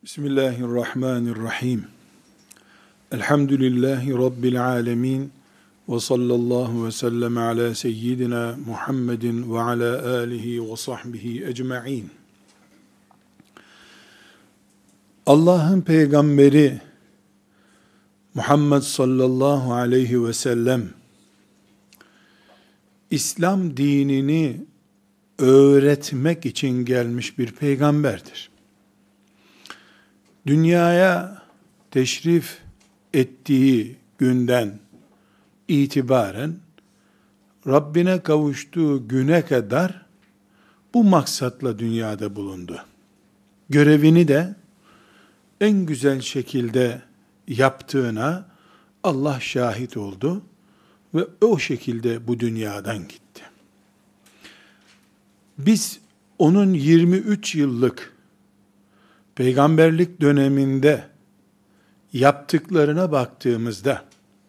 Bismillahirrahmanirrahim. Elhamdülillahi Rabbil alemin. Ve sallallahu ve sellem ala seyyidina Muhammedin ve ala alihi ve sahbihi ecma'in. Allah'ın peygamberi Muhammed sallallahu aleyhi ve sellem İslam dinini öğretmek için gelmiş bir peygamberdir. Dünyaya teşrif ettiği günden itibaren Rabbine kavuştuğu güne kadar bu maksatla dünyada bulundu. Görevini de en güzel şekilde yaptığına Allah şahit oldu ve o şekilde bu dünyadan gitti. Biz onun 23 yıllık peygamberlik döneminde yaptıklarına baktığımızda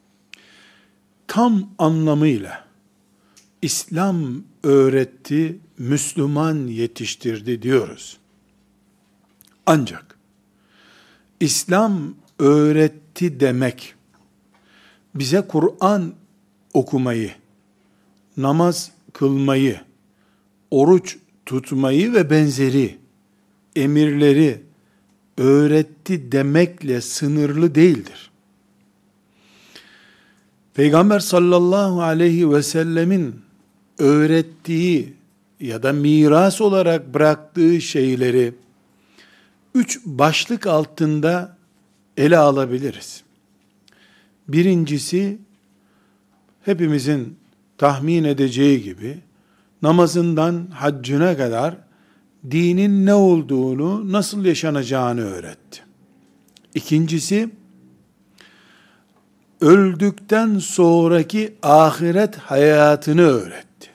tam anlamıyla İslam öğretti, Müslüman yetiştirdi diyoruz. Ancak İslam öğretti demek bize Kur'an okumayı, namaz kılmayı, oruç tutmayı ve benzeri emirleri öğretti demekle sınırlı değildir. Peygamber sallallahu aleyhi ve sellemin öğrettiği ya da miras olarak bıraktığı şeyleri 3 başlık altında ele alabiliriz. Birincisi, hepimizin tahmin edeceği gibi namazından haccına kadar dinin ne olduğunu, nasıl yaşanacağını öğretti. İkincisi, öldükten sonraki ahiret hayatını öğretti.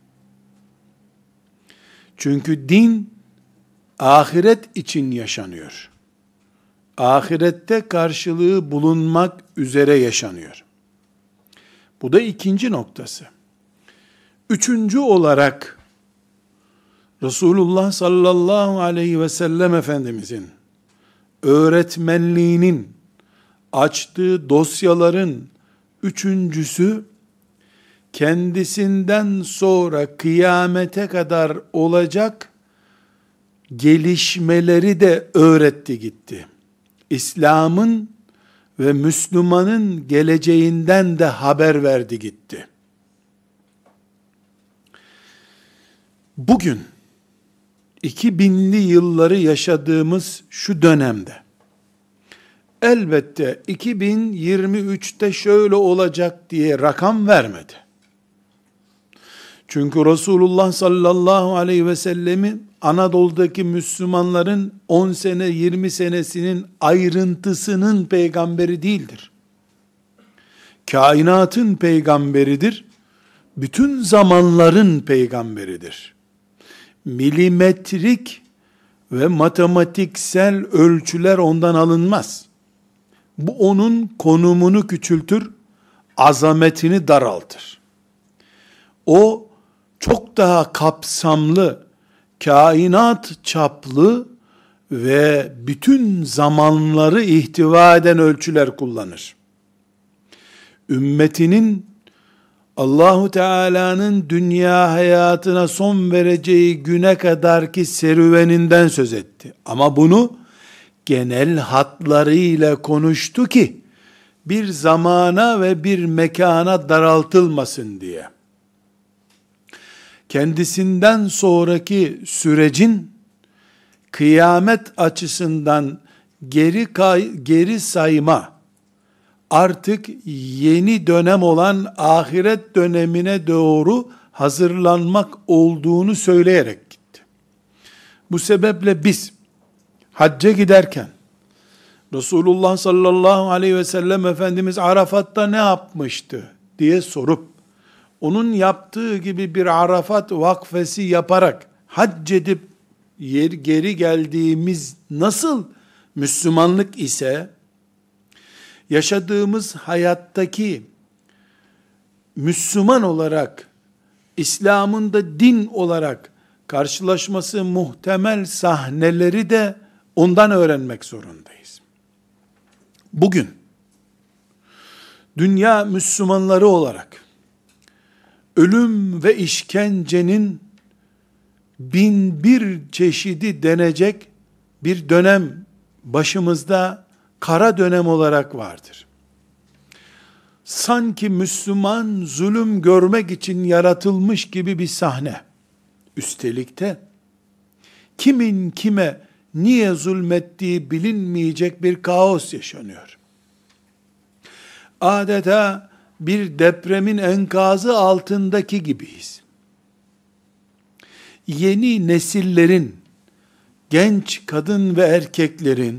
Çünkü din, ahiret için yaşanıyor. Ahirette karşılığı bulunmak üzere yaşanıyor. Bu da ikinci noktası. Üçüncü olarak, Resulullah sallallahu aleyhi ve sellem Efendimizin öğretmenliğinin açtığı dosyaların üçüncüsü, kendisinden sonra kıyamete kadar olacak gelişmeleri de öğretti gitti. İslam'ın ve Müslüman'ın geleceğinden de haber verdi gitti. Bugün 2000'li yılları yaşadığımız şu dönemde elbette 2023'te şöyle olacak diye rakam vermedi. Çünkü Resulullah sallallahu aleyhi ve sellemi Anadolu'daki Müslümanların 10 sene 20 senesinin ayrıntısının peygamberi değildir. Kainatın peygamberidir. Bütün zamanların peygamberidir. Milimetrik ve matematiksel ölçüler ondan alınmaz. Bu onun konumunu küçültür, azametini daraltır. O çok daha kapsamlı, kainat çaplı ve bütün zamanları ihtiva eden ölçüler kullanır. Ümmetinin Allahu Teala'nın dünya hayatına son vereceği güne kadarki serüveninden söz etti. Ama bunu genel hatlarıyla konuştu ki bir zamana ve bir mekana daraltılmasın diye. Kendisinden sonraki sürecin kıyamet açısından geri sayma, artık yeni dönem olan ahiret dönemine doğru hazırlanmak olduğunu söyleyerek gitti. Bu sebeple biz hacca giderken Resulullah sallallahu aleyhi ve sellem Efendimiz Arafat'ta ne yapmıştı diye sorup onun yaptığı gibi bir Arafat vakfesi yaparak hac edip geri geldiğimiz nasıl Müslümanlık ise, yaşadığımız hayattaki Müslüman olarak, İslam'ın da din olarak karşılaşması muhtemel sahneleri de ondan öğrenmek zorundayız. Bugün dünya Müslümanları olarak ölüm ve işkencenin bin bir çeşidi denecek bir dönem başımızda, kara dönem olarak vardır. Sanki Müslüman zulüm görmek için yaratılmış gibi bir sahne. Üstelik de kimin kime niye zulmettiği bilinmeyecek bir kaos yaşanıyor. Adeta bir depremin enkazı altındaki gibiyiz. Yeni nesillerin, genç kadın ve erkeklerin,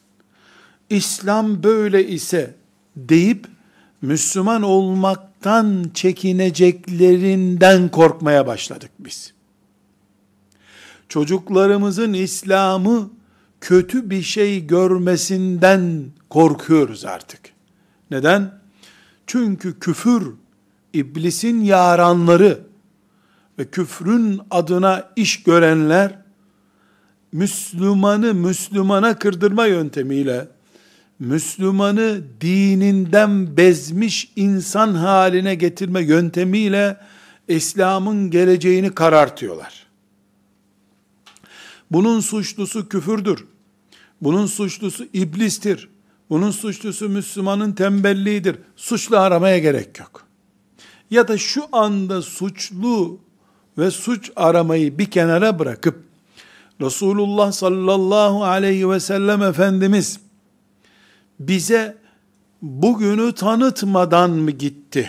İslam böyle ise deyip Müslüman olmaktan çekineceklerinden korkmaya başladık biz. Çocuklarımızın İslam'ı kötü bir şey görmesinden korkuyoruz artık. Neden? Çünkü küfür, iblisin yaranları ve küfrün adına iş görenler, Müslümanı Müslümana kırdırma yöntemiyle, Müslümanı dininden bezmiş insan haline getirme yöntemiyle İslam'ın geleceğini karartıyorlar. Bunun suçlusu küfürdür. Bunun suçlusu iblistir. Bunun suçlusu Müslümanın tembelliğidir. Suçlu aramaya gerek yok. Ya da şu anda suçlu ve suç aramayı bir kenara bırakıp Resulullah sallallahu aleyhi ve sellem Efendimiz bize bugünü tanıtmadan mı gitti?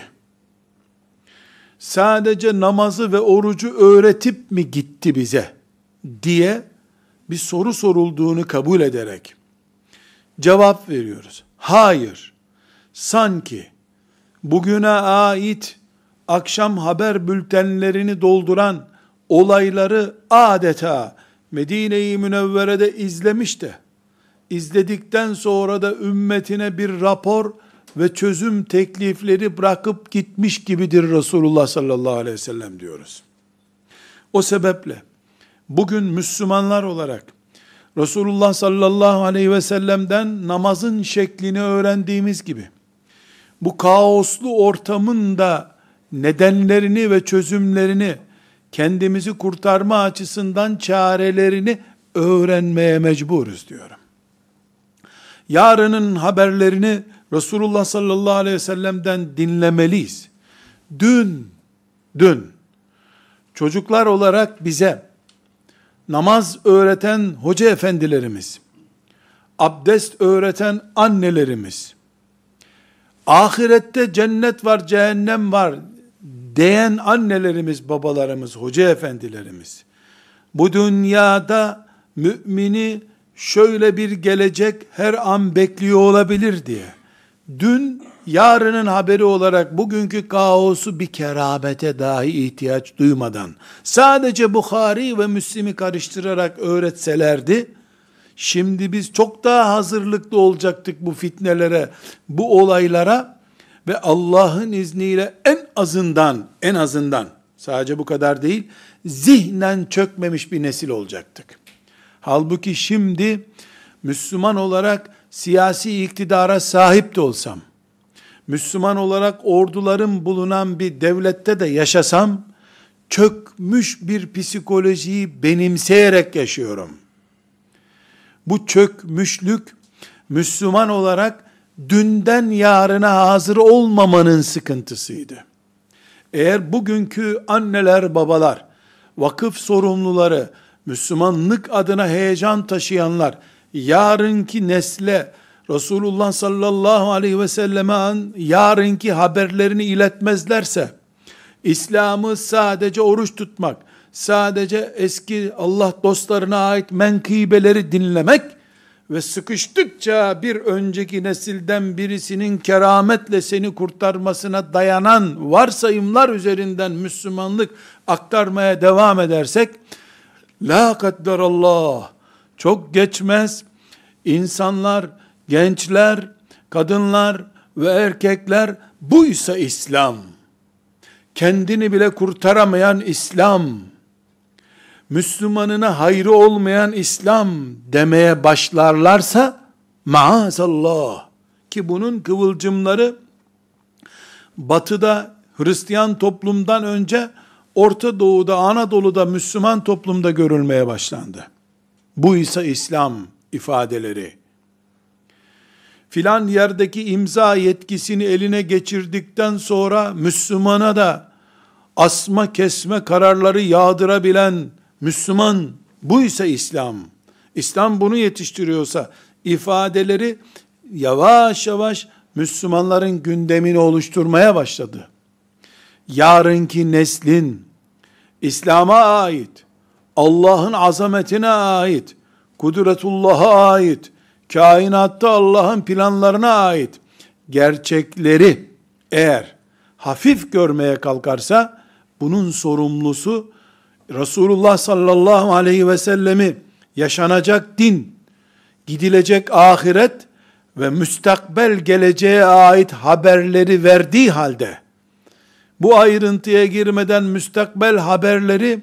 Sadece namazı ve orucu öğretip mi gitti bize? Diye bir soru sorulduğunu kabul ederek cevap veriyoruz. Hayır, sanki bugüne ait akşam haber bültenlerini dolduran olayları adeta Medine-i Münevvere'de izlemiş de, izledikten sonra da ümmetine bir rapor ve çözüm teklifleri bırakıp gitmiş gibidir Resulullah sallallahu aleyhi ve sellem diyoruz. O sebeple bugün Müslümanlar olarak Resulullah sallallahu aleyhi ve sellem'den namazın şeklini öğrendiğimiz gibi, bu kaoslu ortamın da nedenlerini ve çözümlerini, kendimizi kurtarma açısından çarelerini öğrenmeye mecburuz diyorum. Yarının haberlerini Resulullah sallallahu aleyhi ve sellem'den dinlemeliyiz. Dün çocuklar olarak bize namaz öğreten hoca efendilerimiz, abdest öğreten annelerimiz, ahirette cennet var, cehennem var diyen annelerimiz, babalarımız, hoca efendilerimiz, bu dünyada mümini şöyle bir gelecek her an bekliyor olabilir diye, dün yarının haberi olarak bugünkü kaosu bir keramete dahi ihtiyaç duymadan, sadece Bukhari ve Müslim'i karıştırarak öğretselerdi, şimdi biz çok daha hazırlıklı olacaktık bu fitnelere, bu olaylara ve Allah'ın izniyle en azından sadece bu kadar değil, zihnen çökmemiş bir nesil olacaktık. Halbuki şimdi Müslüman olarak siyasi iktidara sahip de olsam, Müslüman olarak orduların bulunan bir devlette de yaşasam, çökmüş bir psikolojiyi benimseyerek yaşıyorum. Bu çökmüşlük, Müslüman olarak dünden yarına hazır olmamanın sıkıntısıydı. Eğer bugünkü anneler, babalar, vakıf sorumluları, Müslümanlık adına heyecan taşıyanlar, yarınki nesle, Resulullah sallallahu aleyhi ve selleme yarınki haberlerini iletmezlerse, İslam'ı sadece oruç tutmak, sadece eski Allah dostlarına ait menkıbeleri dinlemek ve sıkıştıkça bir önceki nesilden birisinin kerametle seni kurtarmasına dayanan varsayımlar üzerinden Müslümanlık aktarmaya devam edersek, la kadderallah, çok geçmez, insanlar, gençler, kadınlar ve erkekler, buysa İslam, kendini bile kurtaramayan İslam, Müslümanına hayrı olmayan İslam demeye başlarlarsa, maazallah, ki bunun kıvılcımları Batı'da Hristiyan toplumdan önce Orta Doğu'da, Anadolu'da Müslüman toplumda görülmeye başlandı. Bu ise İslam ifadeleri. Filan yerdeki imza yetkisini eline geçirdikten sonra Müslümana da asma kesme kararları yağdırabilen Müslüman, bu ise İslam. İslam bunu yetiştiriyorsa ifadeleri yavaş yavaş Müslümanların gündemini oluşturmaya başladı. Yarınki neslin İslam'a ait, Allah'ın azametine ait, kudretullah'a ait, kainatta Allah'ın planlarına ait gerçekleri eğer hafif görmeye kalkarsa, bunun sorumlusu Resulullah sallallahu aleyhi ve sellemi, yaşanacak din, gidilecek ahiret ve müstakbel geleceğe ait haberleri verdiği halde, bu ayrıntıya girmeden müstakbel haberleri,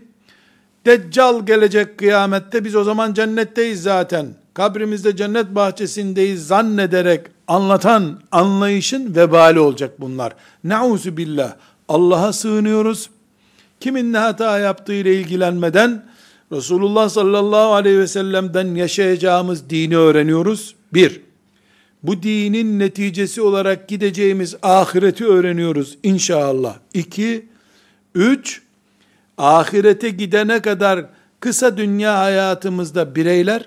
Deccal gelecek kıyamette, biz o zaman cennetteyiz zaten, kabrimizde cennet bahçesindeyiz zannederek anlatan anlayışın vebali olacak bunlar. Nauzu billah. Allah'a sığınıyoruz. Kimin ne hata yaptığıyla ilgilenmeden Resulullah sallallahu aleyhi ve sellem'den yaşayacağımız dini öğreniyoruz. Bir, bu dinin neticesi olarak gideceğimiz ahireti öğreniyoruz inşallah. İki, üç, ahirete gidene kadar kısa dünya hayatımızda bireyler,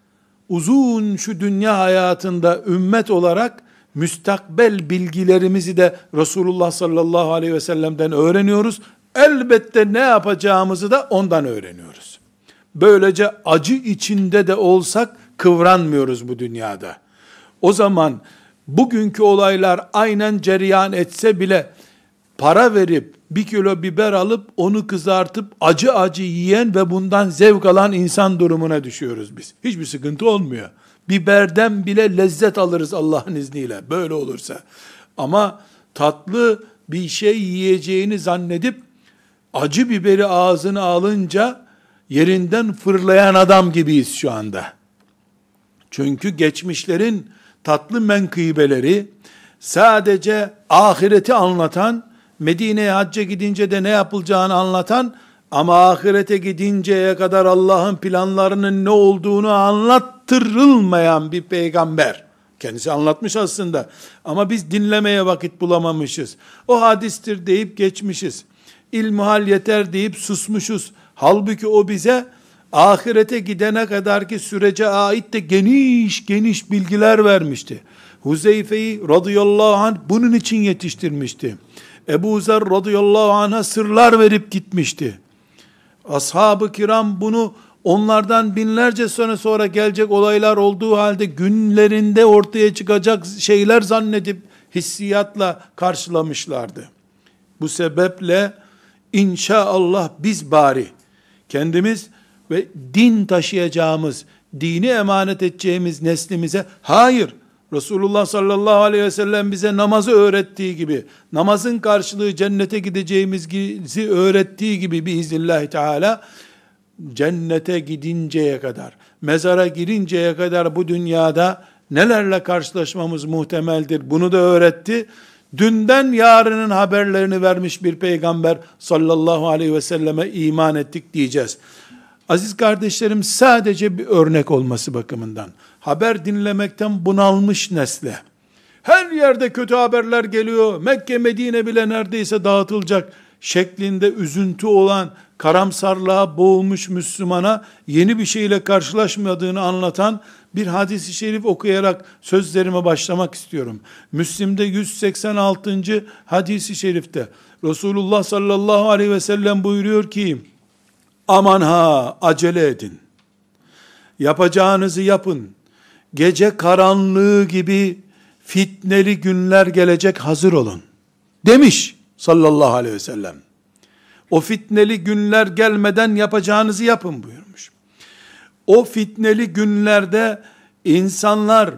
uzun şu dünya hayatında ümmet olarak müstakbel bilgilerimizi de Resulullah sallallahu aleyhi ve sellem'den öğreniyoruz. Elbette ne yapacağımızı da ondan öğreniyoruz. Böylece acı içinde de olsak kıvranmıyoruz bu dünyada. O zaman bugünkü olaylar aynen cereyan etse bile para verip 1 kilo biber alıp onu kızartıp acı acı yiyen ve bundan zevk alan insan durumuna düşüyoruz biz. Hiçbir sıkıntı olmuyor. Biberden bile lezzet alırız Allah'ın izniyle böyle olursa. Ama tatlı bir şey yiyeceğini zannedip acı biberi ağzına alınca yerinden fırlayan adam gibiyiz şu anda. Çünkü geçmişlerin tatlı menkıbeleri sadece ahireti anlatan, Medine'ye hacca gidince de ne yapılacağını anlatan ama ahirete gidinceye kadar Allah'ın planlarının ne olduğunu anlattırılmayan bir peygamber. Kendisi anlatmış aslında ama biz dinlemeye vakit bulamamışız. O hadistir deyip geçmişiz. İlmihal yeter deyip susmuşuz. Halbuki o bize ahirete gidene kadarki sürece ait de geniş geniş bilgiler vermişti. Huzeyfe'yi radıyallahu anh bunun için yetiştirmişti. Ebu Zer radıyallahu anh'a sırlar verip gitmişti. Ashab-ı kiram bunu onlardan binlerce sene sonra gelecek olaylar olduğu halde günlerinde ortaya çıkacak şeyler zannedip hissiyatla karşılamışlardı. Bu sebeple inşallah biz bari kendimiz ve din taşıyacağımız, dini emanet edeceğimiz neslimize, hayır, Resulullah sallallahu aleyhi ve sellem bize namazı öğrettiği gibi, namazın karşılığı cennete gideceğimizi öğrettiği gibi biiznillahü teala, cennete gidinceye kadar, mezara girinceye kadar bu dünyada nelerle karşılaşmamız muhtemeldir, bunu da öğretti. Dünden yarının haberlerini vermiş bir peygamber sallallahu aleyhi ve selleme iman ettik diyeceğiz. Aziz kardeşlerim, sadece bir örnek olması bakımından, haber dinlemekten bunalmış nesle, her yerde kötü haberler geliyor, Mekke Medine bile neredeyse dağıtılacak şeklinde üzüntü olan, karamsarlığa boğulmuş Müslümana yeni bir şeyle karşılaşmadığını anlatan bir hadis-i şerif okuyarak sözlerime başlamak istiyorum. Müslim'de 186. hadis-i şerifte Resulullah sallallahu aleyhi ve sellem buyuruyor ki, aman ha, acele edin. Yapacağınızı yapın. Gece karanlığı gibi fitneli günler gelecek, hazır olun. Demiş sallallahu aleyhi ve sellem. O fitneli günler gelmeden yapacağınızı yapın buyurmuş. O fitneli günlerde insanlar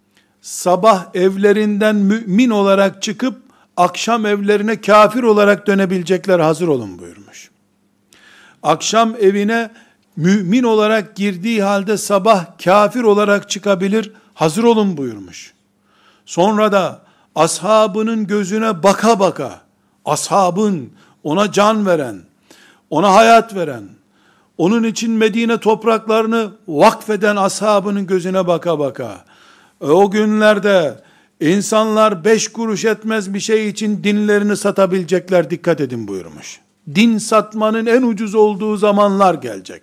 sabah evlerinden mümin olarak çıkıp akşam evlerine kafir olarak dönebilecekler, hazır olun buyurmuş. Akşam evine mümin olarak girdiği halde sabah kafir olarak çıkabilir, hazır olun buyurmuş. Sonra da ashabının gözüne baka baka, ashabın, ona can veren, ona hayat veren, onun için Medine topraklarını vakfeden ashabının gözüne baka baka, o günlerde insanlar 5 kuruş etmez bir şey için dinlerini satabilecekler, dikkat edin buyurmuş. Din satmanın en ucuz olduğu zamanlar gelecek.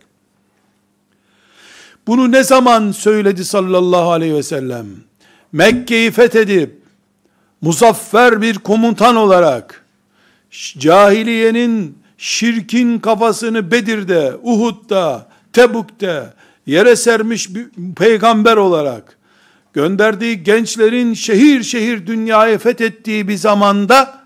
Bunu ne zaman söyledi sallallahu aleyhi ve sellem? Mekke'yi fethedip, muzaffer bir komutan olarak, cahiliyenin, şirkin kafasını Bedir'de, Uhud'da, Tebuk'te yere sermiş bir peygamber olarak, gönderdiği gençlerin şehir şehir dünyayı fethettiği bir zamanda,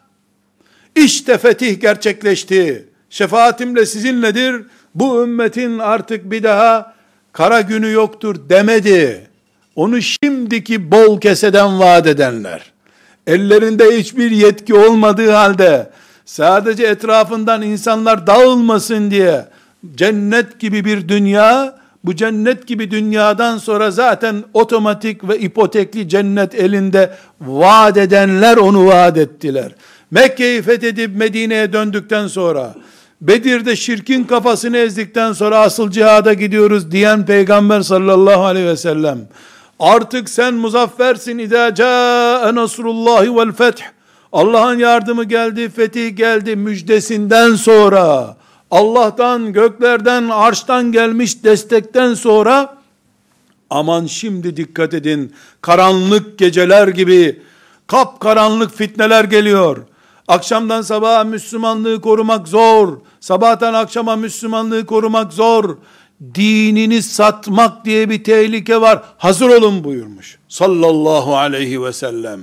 işte fetih gerçekleşti, şefaatimle sizinledir, bu ümmetin artık bir daha kara günü yoktur demedi. Onu şimdiki bol keseden vaat edenler, ellerinde hiçbir yetki olmadığı halde, sadece etrafından insanlar dağılmasın diye, cennet gibi bir dünya, bu cennet gibi dünyadan sonra zaten otomatik ve ipotekli cennet elinde vaat edenler onu vaat ettiler. Mekke'yi fethedip Medine'ye döndükten sonra, Bedir'de şirkin kafasını ezdikten sonra asıl cihada gidiyoruz diyen Peygamber sallallahu aleyhi ve sellem, artık sen muzaffersin idâ câe nasrullahi vel feth, Allah'ın yardımı geldi, fetih geldi müjdesinden sonra, Allah'tan, göklerden, arştan gelmiş destekten sonra, aman şimdi dikkat edin, karanlık geceler gibi, kapkaranlık fitneler geliyor. Akşamdan sabaha Müslümanlığı korumak zor. Sabahtan akşama Müslümanlığı korumak zor. Dinini satmak diye bir tehlike var. Hazır olun buyurmuş sallallahu aleyhi ve sellem.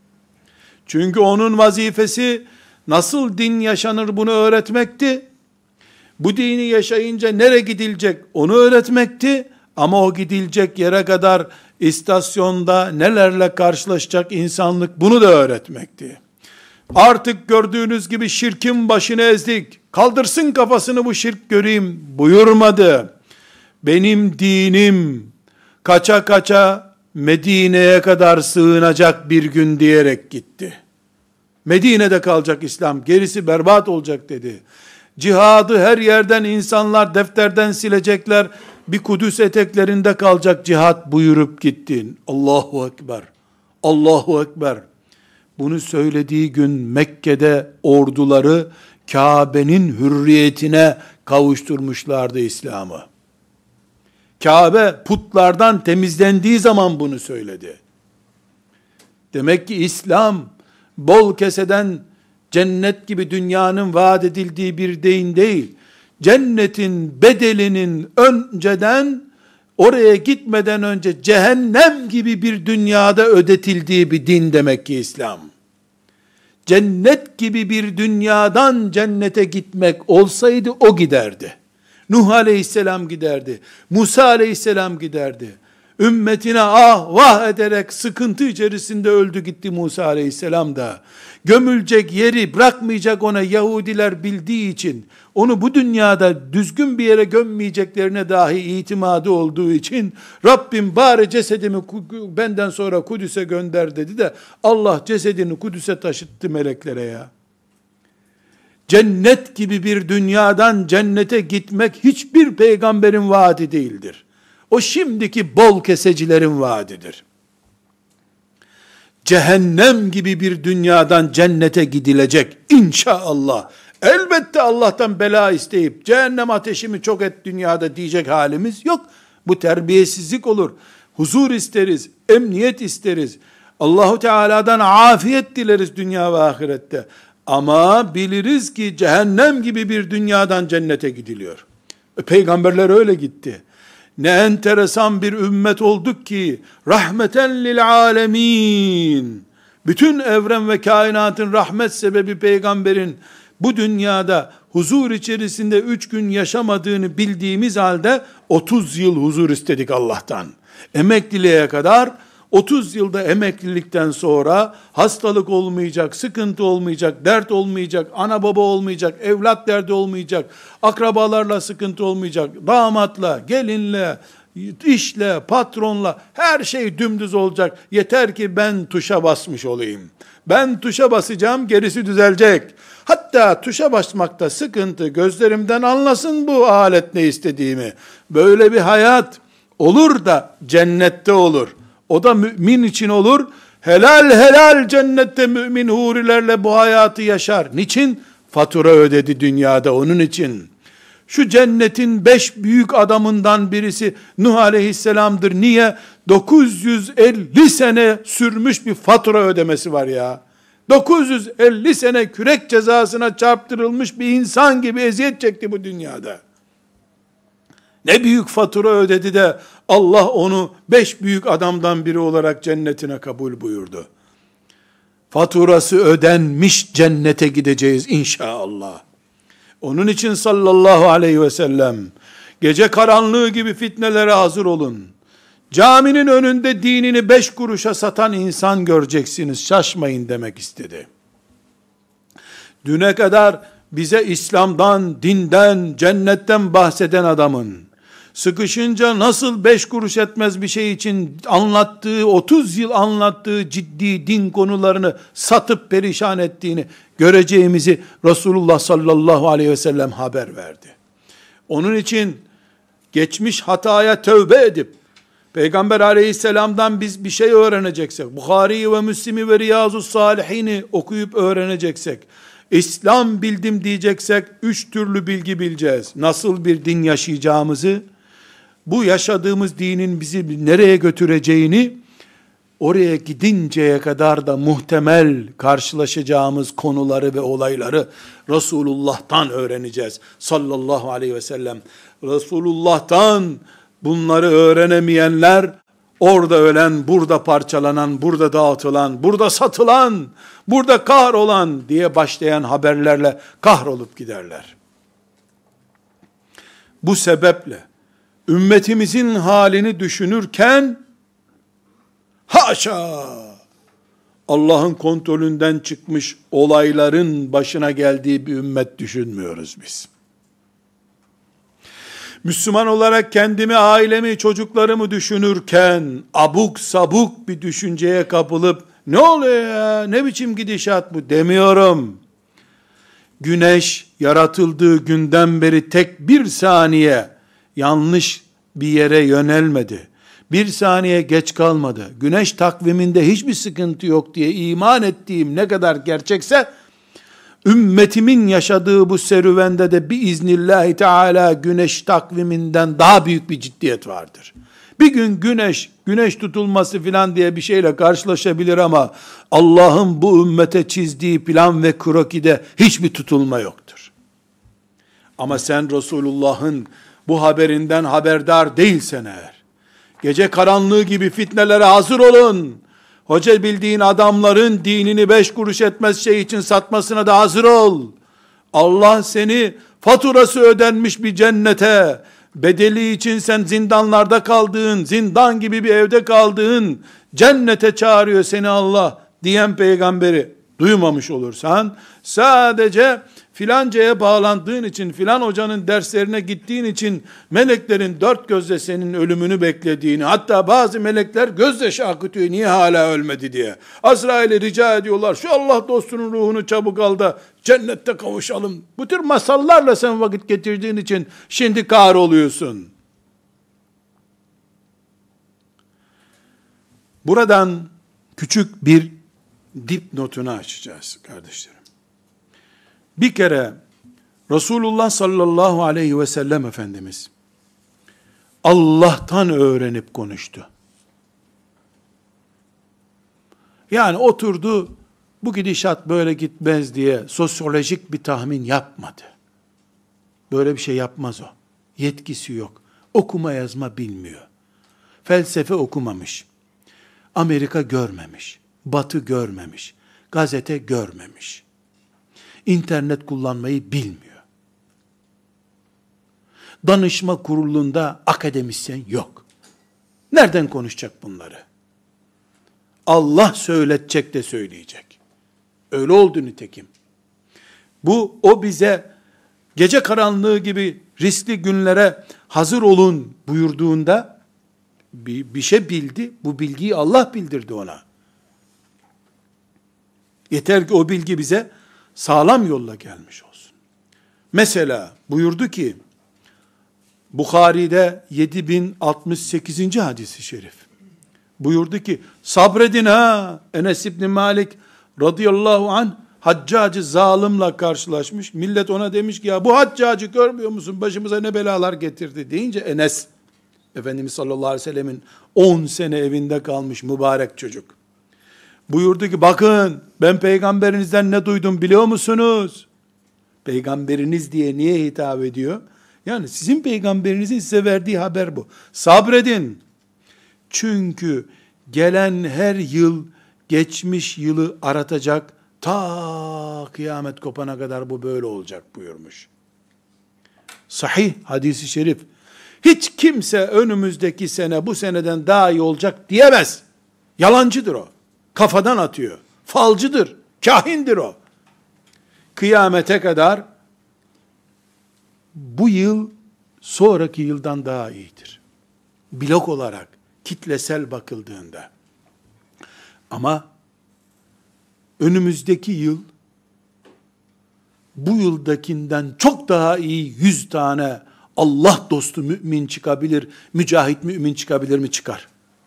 Çünkü onun vazifesi nasıl din yaşanır bunu öğretmekti. Bu dini yaşayınca nereye gidilecek onu öğretmekti. Ama o gidilecek yere kadar istasyonda nelerle karşılaşacak insanlık bunu da öğretmekti. Artık gördüğünüz gibi şirkin başını ezdik, kaldırsın kafasını bu şirk göreyim buyurmadı. Benim dinim kaça kaça Medine'ye kadar sığınacak bir gün diyerek gitti. Medine'de kalacak İslam, gerisi berbat olacak dedi. Cihadı her yerden insanlar defterden silecekler, bir Kudüs eteklerinde kalacak cihat buyurup gittin. Allahu Ekber, Allahu Ekber. Bunu söylediği gün Mekke'de orduları Kabe'nin hürriyetine kavuşturmuşlardı İslam'ı. Kabe putlardan temizlendiği zaman bunu söyledi. Demek ki İslam bol keseden cennet gibi dünyanın vaat edildiği bir din değil. Cennetin bedelinin önceden, oraya gitmeden önce cehennem gibi bir dünyada ödetildiği bir din demek ki İslam. Cennet gibi bir dünyadan cennete gitmek olsaydı o giderdi. Nuh aleyhisselam giderdi. Musa aleyhisselam giderdi. Ümmetine ah vah ederek sıkıntı içerisinde öldü gitti Musa aleyhisselam da. Gömülecek yeri bırakmayacak ona Yahudiler bildiği için, onu bu dünyada düzgün bir yere gömmeyeceklerine dahi itimadı olduğu için, Rabbim bari cesedimi benden sonra Kudüs'e gönder dedi de, Allah cesedini Kudüs'e taşıttı meleklere ya. Cennet gibi bir dünyadan cennete gitmek hiçbir peygamberin vaadi değildir. O şimdiki bol kesecilerin vaadidir. Cehennem gibi bir dünyadan cennete gidilecek inşallah. Elbette Allah'tan bela isteyip cehennem ateşimi çok et dünyada diyecek halimiz yok. Bu terbiyesizlik olur. Huzur isteriz, emniyet isteriz. Allahu Teala'dan afiyet dileriz dünya ve ahirette. Ama biliriz ki cehennem gibi bir dünyadan cennete gidiliyor. Peygamberler öyle gitti. Ne enteresan bir ümmet olduk ki, rahmeten lil alemin, bütün evren ve kainatın rahmet sebebi peygamberin bu dünyada huzur içerisinde 3 gün yaşamadığını bildiğimiz halde 30 yıl huzur istedik Allah'tan. Emekliliğe kadar 30 yılda emeklilikten sonra hastalık olmayacak, sıkıntı olmayacak, dert olmayacak, ana baba olmayacak, evlat derdi olmayacak, akrabalarla sıkıntı olmayacak, damatla, gelinle, işle, patronla her şey dümdüz olacak. Yeter ki ben tuşa basmış olayım. Ben tuşa basacağım, gerisi düzelecek. Hatta tuşa basmakta sıkıntı, gözlerimden anlasın bu alet ne istediğimi. Böyle bir hayat olur da cennette olur. O da mümin için olur. Helal helal cennette mümin hurilerle bu hayatı yaşar. Niçin? Fatura ödedi dünyada onun için. Şu cennetin 5 büyük adamından birisi Nuh aleyhisselamdır. Niye? 950 sene sürmüş bir fatura ödemesi var ya. 950 sene kürek cezasına çarptırılmış bir insan gibi eziyet çekti bu dünyada. Ne büyük fatura ödedi de Allah onu 5 büyük adamdan biri olarak cennetine kabul buyurdu. Faturası ödenmiş cennete gideceğiz inşallah. Onun için sallallahu aleyhi ve sellem gece karanlığı gibi fitnelere hazır olun. Caminin önünde dinini 5 kuruşa satan insan göreceksiniz, şaşmayın demek istedi. Düne kadar bize İslam'dan, dinden, cennetten bahseden adamın, sıkışınca nasıl 5 kuruş etmez bir şey için anlattığı, 30 yıl anlattığı ciddi din konularını satıp perişan ettiğini göreceğimizi Resulullah sallallahu aleyhi ve sellem haber verdi. Onun için geçmiş hataya tövbe edip, Peygamber aleyhisselamdan biz bir şey öğreneceksek, Bukhari'yi ve Müslim'i ve Riyazu Salihini okuyup öğreneceksek, İslam bildim diyeceksek, 3 türlü bilgi bileceğiz. Nasıl bir din yaşayacağımızı, bu yaşadığımız dinin bizi nereye götüreceğini, oraya gidinceye kadar da muhtemel karşılaşacağımız konuları ve olayları Resulullah'tan öğreneceğiz. Sallallahu aleyhi ve sellem. Resulullah'tan bunları öğrenemeyenler, orada ölen, burada parçalanan, burada dağıtılan, burada satılan, burada kahrolan diye başlayan haberlerle kahrolup giderler. Bu sebeple ümmetimizin halini düşünürken, haşa, Allah'ın kontrolünden çıkmış olayların başına geldiği bir ümmet düşünmüyoruz biz. Müslüman olarak kendimi, ailemi, çocuklarımı düşünürken abuk sabuk bir düşünceye kapılıp ne oluyor ya, ne biçim gidişat bu demiyorum. Güneş yaratıldığı günden beri tek bir saniye yanlış bir yere yönelmedi. Bir saniye geç kalmadı. Güneş takviminde hiçbir sıkıntı yok diye iman ettiğim ne kadar gerçekse, ümmetimin yaşadığı bu serüvende de biiznillahü teala güneş takviminden daha büyük bir ciddiyet vardır. Bir gün güneş tutulması filan diye bir şeyle karşılaşabilir ama Allah'ın bu ümmete çizdiği plan ve krokide hiçbir tutulma yoktur. Ama sen Resulullah'ın bu haberinden haberdar değilsen eğer, gece karanlığı gibi fitnelere hazır olun. Hoca bildiğin adamların dinini 5 kuruş etmez şey için satmasına da hazır ol. Allah seni faturası ödenmiş bir cennete, bedeli için sen zindanlarda kaldığın, zindan gibi bir evde kaldığın cennete çağırıyor seni Allah diyen peygamberi duymamış olursan, sadece filancaya bağlandığın için, filan hocanın derslerine gittiğin için meleklerin 4 gözle senin ölümünü beklediğini, hatta bazı melekler gözyaşı akıtıyor niye hala ölmedi diye. Azrail'e rica ediyorlar, şu Allah dostunun ruhunu çabuk al da cennette kavuşalım. Bu tür masallarla sen vakit getirdiğin için şimdi kahroluyorsun. Buradan küçük bir dipnotunu açacağız kardeşlerim. Bir kere Resulullah sallallahu aleyhi ve sellem Efendimiz Allah'tan öğrenip konuştu. Yani oturdu, bu gidişat böyle gitmez diye sosyolojik bir tahmin yapmadı. Böyle bir şey yapmaz o. Yetkisi yok. Okuma yazma bilmiyor. Felsefe okumamış. Amerika görmemiş. Batı görmemiş. Gazete görmemiş. İnternet kullanmayı bilmiyor. Danışma kurulunda akademisyen yok. Nereden konuşacak bunları? Allah söyletecek de söyleyecek. Öyle oldu nitekim. O bize gece karanlığı gibi riskli günlere hazır olun buyurduğunda bir şey bildi. Bu bilgiyi Allah bildirdi ona. Yeter ki o bilgi bize sağlam yolla gelmiş olsun. Mesela buyurdu ki, Bukhari'de 7068. hadisi şerif. Buyurdu ki, sabredin ha. Enes İbni Malik radıyallahu anh Haccacı zalimle karşılaşmış. Millet ona demiş ki, ya bu Haccacı görmüyor musun? Başımıza ne belalar getirdi deyince Enes, Efendimiz sallallahu aleyhi ve sellemin 10 sene evinde kalmış mübarek çocuk. Buyurdu ki, bakın ben peygamberinizden ne duydum biliyor musunuz? Peygamberiniz diye niye hitap ediyor? Yani sizin peygamberinizin size verdiği haber bu. Sabredin. Çünkü gelen her yıl geçmiş yılı aratacak, ta kıyamet kopana kadar bu böyle olacak buyurmuş. Sahih hadisi şerif. Hiç kimse önümüzdeki sene bu seneden daha iyi olacak diyemez. Yalancıdır o. Kafadan atıyor. Falcıdır. Kahindir o. Kıyamete kadar bu yıl sonraki yıldan daha iyidir. Blok olarak, kitlesel bakıldığında. Ama önümüzdeki yıl bu yıldakinden çok daha iyi 100 tane Allah dostu mümin çıkabilir, mücahit mümin çıkabilir mi? Çıkar.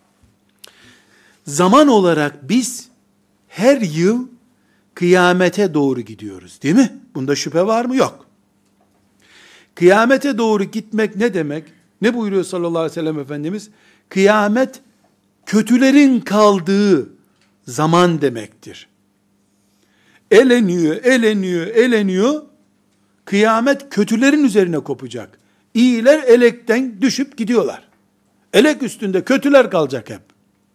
Zaman olarak biz her yıl kıyamete doğru gidiyoruz, değil mi? Bunda şüphe var mı? Yok. Kıyamete doğru gitmek ne demek? Ne buyuruyor sallallahu aleyhi ve sellem Efendimiz? Kıyamet kötülerin kaldığı zaman demektir. Eleniyor. Kıyamet kötülerin üzerine kopacak. İyiler elekten düşüp gidiyorlar. Elek üstünde kötüler kalacak hep.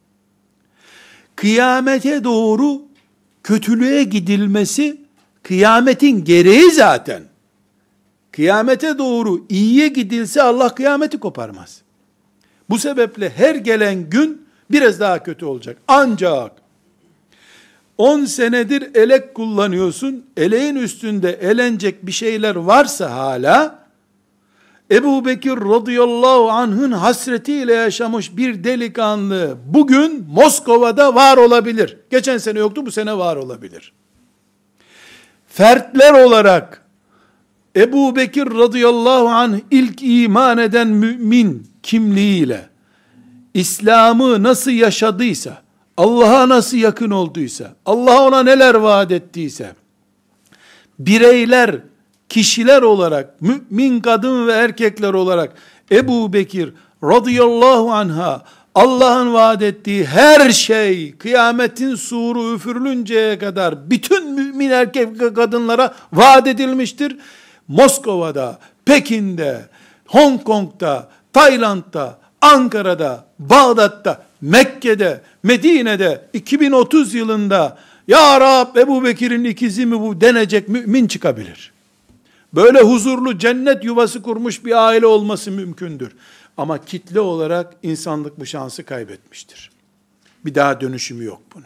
Kıyamete doğru kötülüğe gidilmesi kıyametin gereği zaten. Kıyamete doğru iyiye gidilse Allah kıyameti koparmaz. Bu sebeple her gelen gün biraz daha kötü olacak. Ancak 10 senedir elek kullanıyorsun, eleğin üstünde elenecek bir şeyler varsa hala, Ebu Bekir radıyallahu anh'ın hasretiyle yaşamış bir delikanlı bugün Moskova'da var olabilir. Geçen sene yoktu, bu sene var olabilir. Fertler olarak Ebu Bekir radıyallahu anh ilk iman eden mümin kimliğiyle İslam'ı nasıl yaşadıysa, Allah'a nasıl yakın olduysa, Allah ona neler vaat ettiyse, bireyler, kişiler olarak, mümin kadın ve erkekler olarak Ebu Bekir radıyallahu anha Allah'ın vaat ettiği her şey kıyametin suru üfürülünceye kadar bütün mümin erkek ve kadınlara vaat edilmiştir. Moskova'da, Pekin'de, Hong Kong'da, Tayland'da, Ankara'da, Bağdat'ta, Mekke'de, Medine'de 2030 yılında ya Rab Ebu Bekir'in ikizi mi bu denecek mümin çıkabilir. Böyle huzurlu cennet yuvası kurmuş bir aile olması mümkündür. Ama kitle olarak insanlık bu şansı kaybetmiştir. Bir daha dönüşümü yok bunun.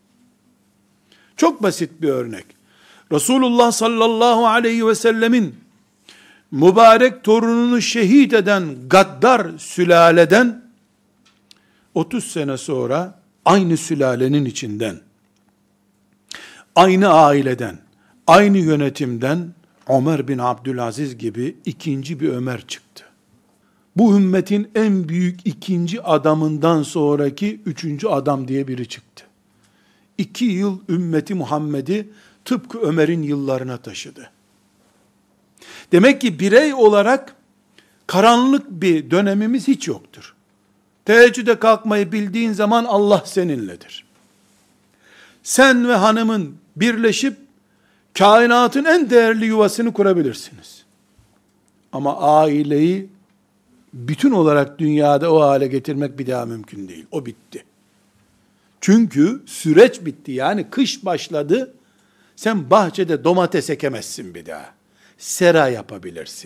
Çok basit bir örnek. Resulullah sallallahu aleyhi ve sellemin mübarek torununu şehit eden gaddar sülaleden 30 sene sonra aynı sülalenin içinden, aynı aileden, aynı yönetimden Ömer bin Abdülaziz gibi ikinci bir Ömer çıktı. Bu ümmetin en büyük ikinci adamından sonraki üçüncü adam diye biri çıktı. 2 yıl ümmeti Muhammed'i tıpkı Ömer'in yıllarına taşıdı. Demek ki birey olarak karanlık bir dönemimiz hiç yoktur. Teheccüde kalkmayı bildiğin zaman Allah seninledir. Sen ve hanımın birleşip kainatın en değerli yuvasını kurabilirsiniz. Ama aileyi bütün olarak dünyada o hale getirmek bir daha mümkün değil. O bitti. Çünkü süreç bitti. Yani kış başladı. Sen bahçede domates ekemezsin bir daha. Sera yapabilirsin.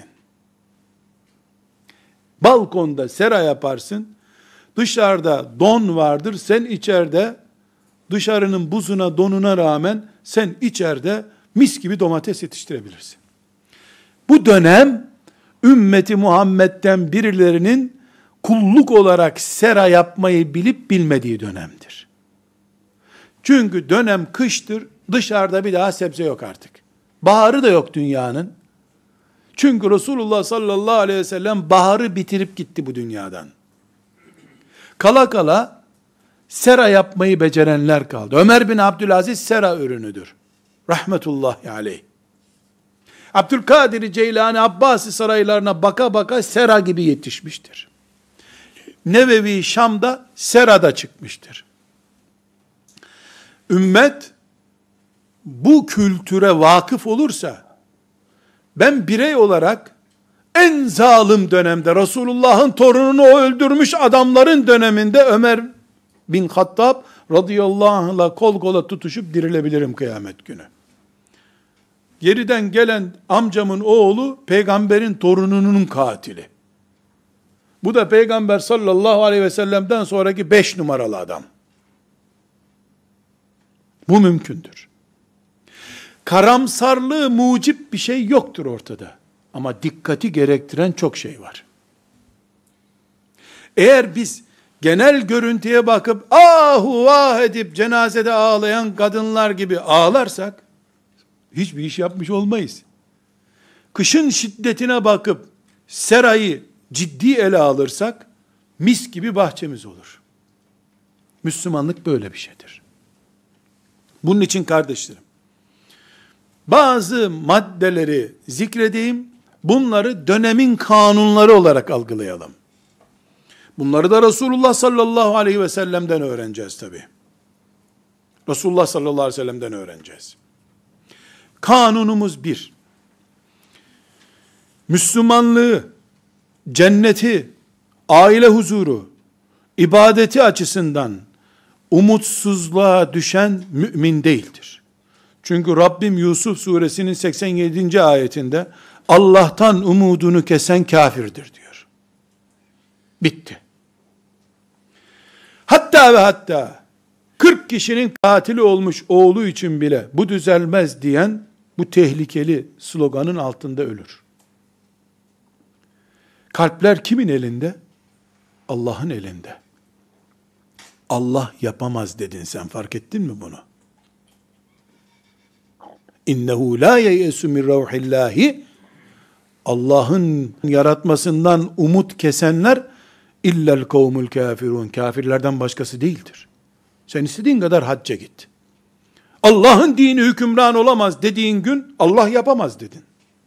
Balkonda sera yaparsın. Dışarıda don vardır. Sen içeride dışarının buzuna, donuna rağmen sen içeride mis gibi domates yetiştirebilirsin. Bu dönem ümmeti Muhammed'den birilerinin kulluk olarak sera yapmayı bilip bilmediği dönemdir. Çünkü dönem kıştır, dışarıda bir daha sebze yok artık. Baharı da yok dünyanın. Çünkü Resulullah sallallahu aleyhi ve sellem baharı bitirip gitti bu dünyadan. Kala kala sera yapmayı becerenler kaldı. Ömer bin Abdülaziz sera ürünüdür. Rahmetullahi aleyh. Abdülkadir Ceylani Abbasi saraylarına baka baka sera gibi yetişmiştir. Nevevi Şam'da serada çıkmıştır. Ümmet bu kültüre vakıf olursa, ben birey olarak en zalim dönemde, Resulullah'ın torununu o öldürmüş adamların döneminde Ömer bin Hattab radıyallahu anh'la kol kola tutuşup dirilebilirim kıyamet günü. Geriden gelen amcamın oğlu peygamberin torununun katili. Bu da peygamber sallallahu aleyhi ve sellem'den sonraki 5 numaralı adam. Bu mümkündür. Karamsarlığı mucip bir şey yoktur ortada. Ama dikkati gerektiren çok şey var. Eğer biz genel görüntüye bakıp ahu vah edip cenazede ağlayan kadınlar gibi ağlarsak hiçbir iş yapmış olmayız. Kışın şiddetine bakıp serayı ciddi ele alırsak mis gibi bahçemiz olur. Müslümanlık böyle bir şeydir. Bunun için kardeşlerim, bazı maddeleri zikredeyim, bunları dönemin kanunları olarak algılayalım. Bunları da Resulullah sallallahu aleyhi ve sellem'den öğreneceğiz tabi. Resulullah sallallahu aleyhi ve sellem'den öğreneceğiz. Kanunumuz bir. Müslümanlığı, cenneti, aile huzuru, ibadeti açısından umutsuzluğa düşen mümin değildir. Çünkü Rabbim Yusuf suresinin 87. ayetinde Allah'tan umudunu kesen kafirdir diyor. Bitti. Hatta ve hatta 40 kişinin katili olmuş oğlu için bile bu düzelmez diyen bu tehlikeli sloganın altında ölür. Kalpler kimin elinde? Allah'ın elinde. Allah yapamaz dedin sen, fark ettin mi bunu? İnnehu la yeyesu min ruhillahi, Allah'ın yaratmasından umut kesenler illel kavmul kafirun, kafirlerden başkası değildir. Sen istediğin kadar hacca git. Allah'ın dini hükümran olamaz dediğin gün Allah yapamaz dedin.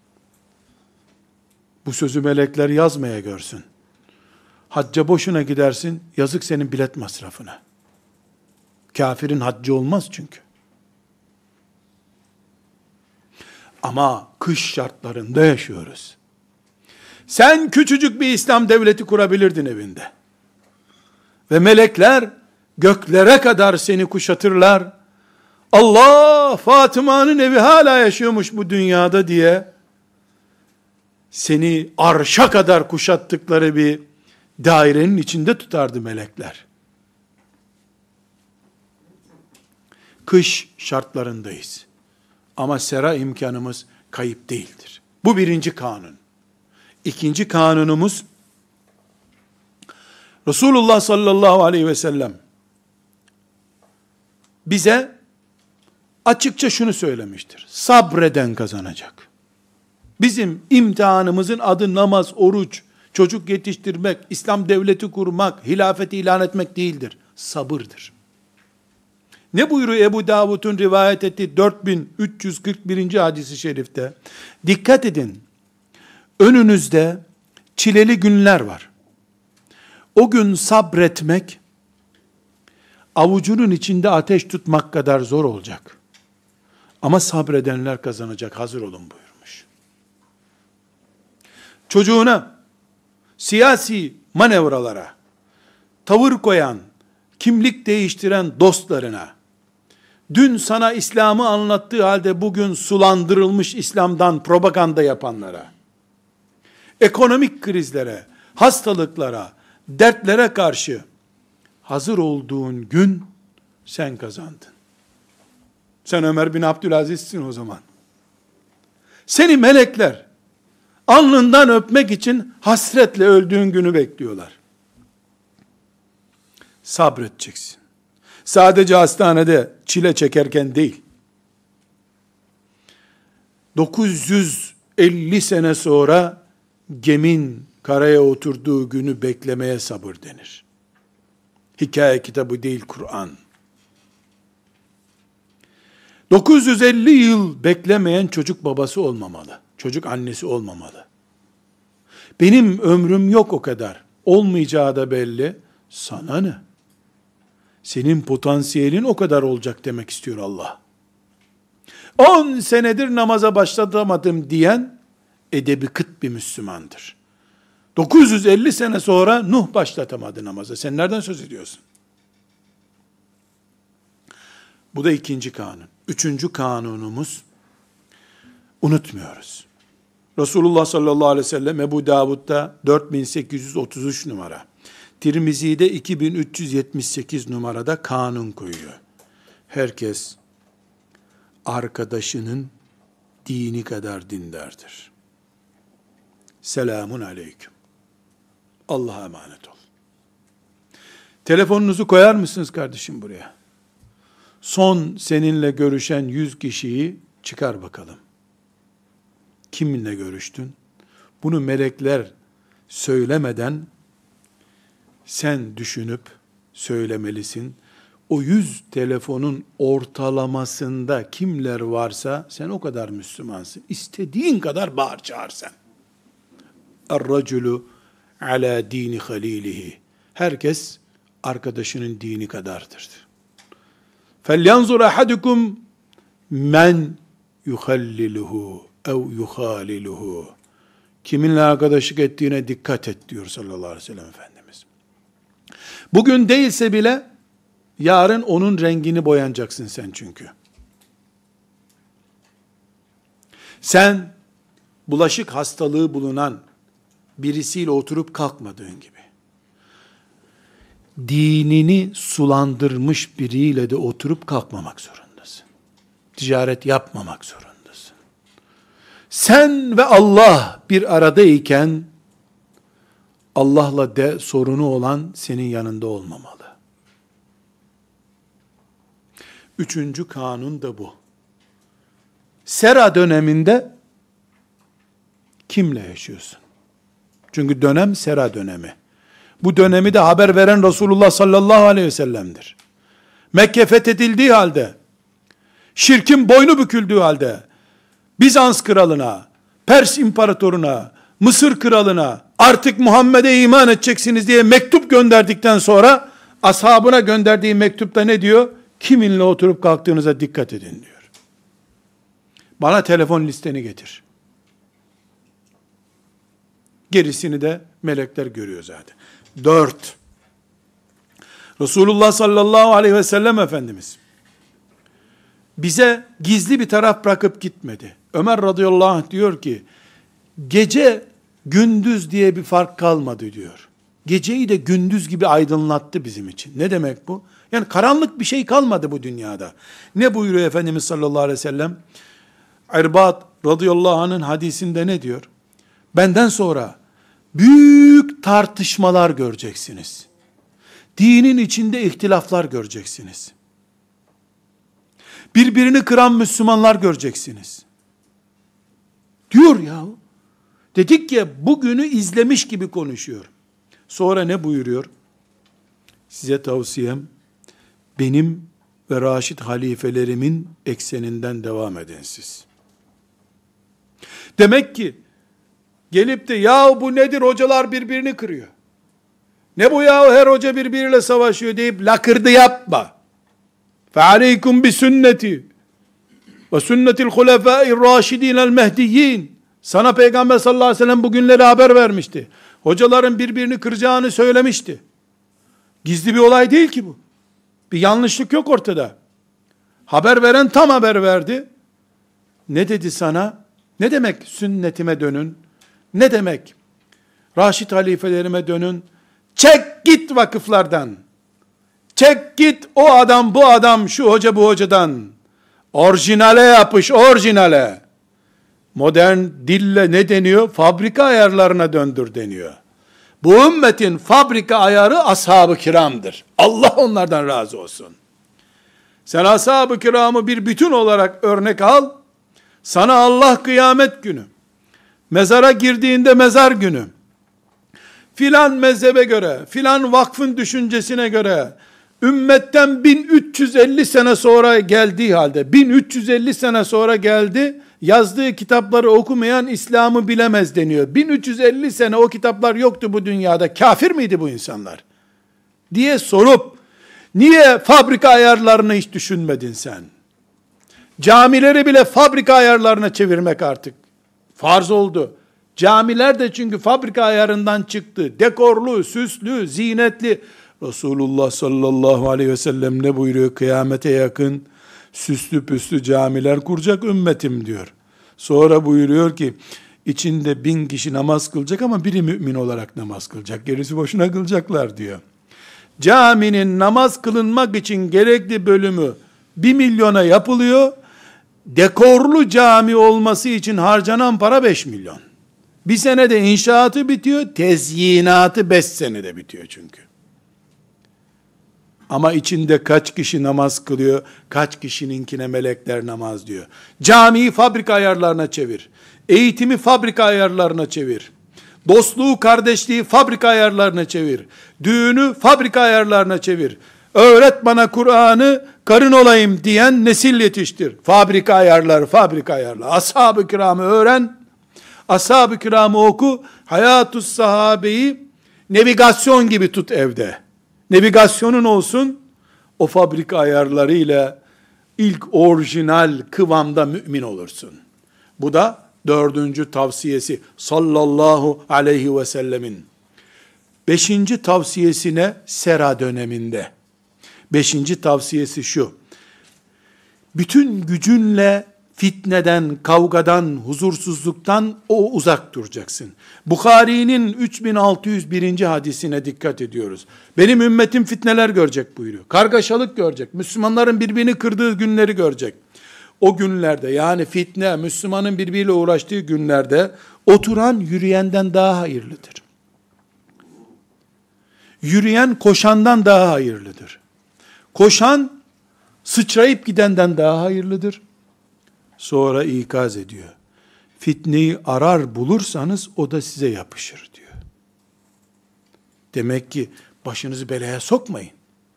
Bu sözü melekler yazmaya görsün. Hacca boşuna gidersin, yazık senin bilet masrafına. Kafirin haccı olmaz çünkü. Ama kış şartlarında yaşıyoruz. Sen küçücük bir İslam devleti kurabilirdin evinde. Ve melekler göklere kadar seni kuşatırlar. Allah, Fatıma'nın evi hala yaşıyormuş bu dünyada diye seni arşa kadar kuşattıkları bir dairenin içinde tutardı melekler. Kış şartlarındayız. Ama sera imkanımız kayıp değildir. Bu birinci kanun. İkinci kanunumuz, Resulullah sallallahu aleyhi ve sellem bize açıkça şunu söylemiştir. Sabreden kazanacak. Bizim imtihanımızın adı namaz, oruç, çocuk yetiştirmek, İslam devleti kurmak, hilafeti ilan etmek değildir. Sabırdır. Ne buyuruyor Ebu Davud'un rivayet ettiği 4341. hadisi şerifte? Dikkat edin. Önünüzde çileli günler var. O gün sabretmek, avucunun içinde ateş tutmak kadar zor olacak. Ama sabredenler kazanacak, hazır olun buyurmuş. Çocuğuna, siyasi manevralara, tavır koyan, kimlik değiştiren dostlarına, dün sana İslam'ı anlattığı halde bugün sulandırılmış İslam'dan propaganda yapanlara, ekonomik krizlere, hastalıklara, dertlere karşı hazır olduğun gün sen kazandın. Sen Ömer bin Abdülaziz'sin o zaman. Seni melekler alnından öpmek için hasretle öldüğün günü bekliyorlar. Sabredeceksin. Sadece hastanede çile çekerken değil, 950 sene sonra gemin karaya oturduğu günü beklemeye sabır denir. Hikaye kitabı değil Kur'an. 950 yıl beklemeyen çocuk babası olmamalı. Çocuk annesi olmamalı. Benim ömrüm yok o kadar. Olmayacağı da belli. Sana ne? Senin potansiyelin o kadar olacak demek istiyor Allah. 10 senedir namaza başlatamadım diyen edebi kıt bir Müslümandır. 950 sene sonra Nuh başlatamadı namaza. Sen nereden söz ediyorsun? Bu da ikinci kanun. Üçüncü kanunumuz, unutmuyoruz. Resulullah sallallahu aleyhi ve sellem Ebu Davud'da 4833 numara, Tirmizi'de 2378 numarada kanun koyuyor. Herkes arkadaşının dini kadar dindardır. Selamun aleyküm. Allah'a emanet ol. Telefonunuzu koyar mısınız kardeşim buraya? Son seninle görüşen 100 kişiyi çıkar bakalım. Kiminle görüştün? Bunu melekler söylemeden sen düşünüp söylemelisin. O 100 telefonun ortalamasında kimler varsa sen o kadar Müslümansın. İstediğin kadar bağır çağır sen. Er-raculu ala dini halilihi. Herkes arkadaşının dini kadardır. فَلْيَنْظُرْ أَحَدُكُمْ مَنْ يُخَلِّلُهُ اَوْ يُخَالِلُهُ. Kiminle arkadaşlık ettiğine dikkat et diyor sallallahu aleyhi ve sellem Efendimiz. Bugün değilse bile yarın onun rengini boyanacaksın sen çünkü. Sen bulaşık hastalığı bulunan birisiyle oturup kalkmadığın gibi, dinini sulandırmış biriyle de oturup kalkmamak zorundasın. Ticaret yapmamak zorundasın. Sen ve Allah bir aradayken, Allah'la de sorunu olan senin yanında olmamalı. Üçüncü kanun da bu. Sera döneminde kimle yaşıyorsun? Çünkü dönem sera dönemi. Bu dönemi de haber veren Resulullah sallallahu aleyhi ve sellem'dir. Mekke fethedildiği halde, şirkin boynu büküldüğü halde, Bizans kralına, Pers imparatoruna, Mısır kralına, artık Muhammed'e iman edeceksiniz diye mektup gönderdikten sonra, ashabına gönderdiği mektupta ne diyor? Kiminle oturup kalktığınıza dikkat edin diyor. Bana telefon listeni getir. Gerisini de melekler görüyor zaten. 4. Resulullah sallallahu aleyhi ve sellem Efendimiz bize gizli bir taraf bırakıp gitmedi. Ömer radıyallahu anh diyor ki, gece gündüz diye bir fark kalmadı diyor. Geceyi de gündüz gibi aydınlattı bizim için. Ne demek bu? Yani karanlık bir şey kalmadı bu dünyada. Ne buyuruyor Efendimiz sallallahu aleyhi ve sellem? İrbad radıyallahu anh'ın hadisinde ne diyor? Benden sonra büyük tartışmalar göreceksiniz. Dinin içinde ihtilaflar göreceksiniz. Birbirini kıran Müslümanlar göreceksiniz. Diyor ya. Dedik ya, bugünü izlemiş gibi konuşuyor. Sonra ne buyuruyor? Size tavsiyem, benim ve Raşid halifelerimin ekseninden devam edin siz. Demek ki, gelip de ya bu nedir, hocalar birbirini kırıyor. Ne bu ya, her hoca birbiriyle savaşıyor deyip lakırdı yapma. فَعَلَيْكُمْ بِسُنَّتِ وَسُنَّةِ الْخُلَفَاءِ الرَّاشِدِينَ الْمَهْدِيِّينَ. Sana Peygamber sallallahu aleyhi ve sellem bugünleri haber vermişti. Hocaların birbirini kıracağını söylemişti. Gizli bir olay değil ki bu. Bir yanlışlık yok ortada. Haber veren tam haber verdi. Ne dedi sana? Ne demek sünnetime dönün? Ne demek Raşid halifelerime dönün? Çek git vakıflardan. Çek git, o adam bu adam, şu hoca bu hocadan. Orijinale yapış, orijinale. Modern dille ne deniyor? Fabrika ayarlarına döndür deniyor. Bu ümmetin fabrika ayarı ashab-ı kiramdır. Allah onlardan razı olsun. Sen ashab-ı kiramı bir bütün olarak örnek al. Sana Allah kıyamet günü, mezara girdiğinde mezar günü, filan mezhebe göre, filan vakfın düşüncesine göre, ümmetten 1350 sene sonra geldiği halde, 1350 sene sonra geldi, yazdığı kitapları okumayan İslam'ı bilemez deniyor. 1350 sene o kitaplar yoktu bu dünyada, kafir miydi bu insanlar? Diye sorup, niye fabrika ayarlarını hiç düşünmedin sen? Camileri bile fabrika ayarlarına çevirmek artık farz oldu. Camiler de çünkü fabrika ayarından çıktı. Dekorlu, süslü, zinetli. Resulullah sallallahu aleyhi ve sellem ne buyuruyor? Kıyamete yakın süslü püslü camiler kuracak ümmetim diyor. Sonra buyuruyor ki, içinde 1000 kişi namaz kılacak ama biri mümin olarak namaz kılacak. Gerisi boşuna kılacaklar diyor. Caminin namaz kılınmak için gerekli bölümü 1 milyona yapılıyor. Dekorlu cami olması için harcanan para 5 milyon. Bir senede inşaatı bitiyor, tezyinatı 5 senede bitiyor çünkü. Ama içinde kaç kişi namaz kılıyor, kaç kişininkine melekler namaz diyor. Camiyi fabrika ayarlarına çevir. Eğitimi fabrika ayarlarına çevir. Dostluğu, kardeşliği fabrika ayarlarına çevir. Düğünü fabrika ayarlarına çevir. Öğret bana Kur'an'ı, karın olayım diyen nesil yetiştir. Fabrika ayarları, fabrika ayarları. Ashab-ı kiramı öğren. Ashab-ı kiramı oku. Hayat-ı sahabeyi navigasyon gibi tut evde. Navigasyonun olsun. O fabrika ayarlarıyla ilk orijinal kıvamda mümin olursun. Bu da 4. tavsiyesi sallallahu aleyhi ve sellemin. 5. tavsiyesine sera döneminde. 5. tavsiyesi şu: bütün gücünle fitneden, kavgadan, huzursuzluktan uzak duracaksın. Bukhari'nin 3601. hadisine dikkat ediyoruz. Benim ümmetim fitneler görecek buyuruyor. Kargaşalık görecek. Müslümanların birbirini kırdığı günleri görecek. O günlerde, yani fitne, Müslümanın birbiriyle uğraştığı günlerde oturan yürüyenden daha hayırlıdır. Yürüyen koşandan daha hayırlıdır. Koşan sıçrayıp gidenden daha hayırlıdır. Sonra ikaz ediyor. Fitneyi arar bulursanız o da size yapışır diyor. Demek ki başınızı belaya sokmayın.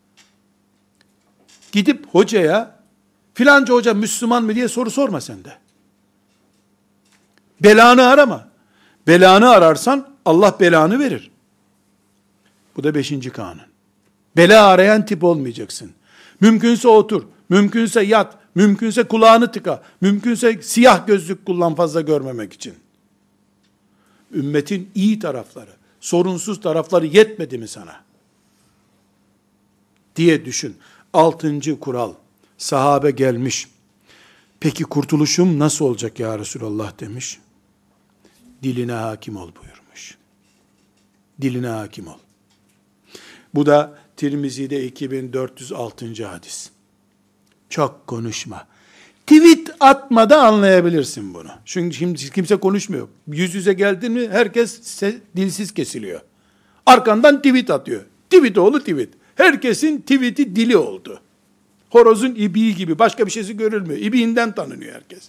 Gidip hocaya, filanca hoca Müslüman mı diye soru sorma sen de. Belanı arama. Belanı ararsan Allah belanı verir. Bu da 5. kanun. Bela arayan tip olmayacaksın. Mümkünse otur, mümkünse yat, mümkünse kulağını tıka, mümkünse siyah gözlük kullan fazla görmemek için. Ümmetin iyi tarafları, sorunsuz tarafları yetmedi mi sana? Diye düşün. 6. kural. Sahabe gelmiş. Peki kurtuluşum nasıl olacak ya Resulallah demiş. Diline hakim ol buyurmuş. Diline hakim ol. Bu da Tirmizi'de 2406. hadis. Çok konuşma. Tweet atmada anlayabilirsin bunu. Çünkü şimdi kimse konuşmuyor. Yüz yüze geldin mi herkes dilsiz kesiliyor. Arkandan tweet atıyor. Tweet oğlu tweet. Herkesin tweet'i dili oldu. Horozun ibiği gibi. Başka bir şeysi görülmüyor. İbiğinden tanınıyor herkes.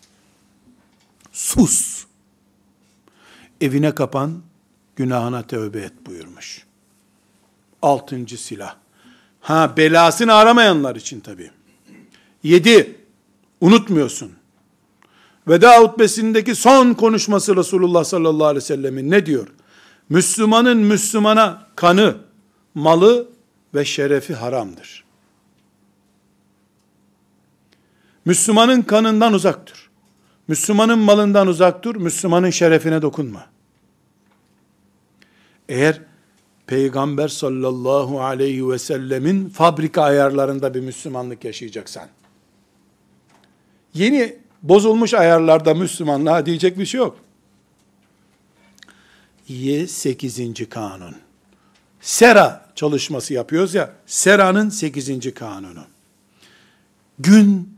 Sus. Evine kapan, günahına tövbe et buyurmuş. 6. silah. Belasını aramayanlar için tabii. 7. Unutmuyorsun. Veda hutbesindeki son konuşması Resulullah sallallahu aleyhi ve sellemin ne diyor? Müslümanın Müslümana kanı, malı ve şerefi haramdır. Müslümanın kanından uzak dur. Müslümanın malından uzak dur. Müslümanın şerefine dokunma. Eğer Peygamber sallallahu aleyhi ve sellemin fabrika ayarlarında bir Müslümanlık yaşayacaksan, yeni bozulmuş ayarlarda Müslümanlığa diyecek bir şey yok. 8. kanun. Sera çalışması yapıyoruz ya, Sera'nın 8. kanunu. Gün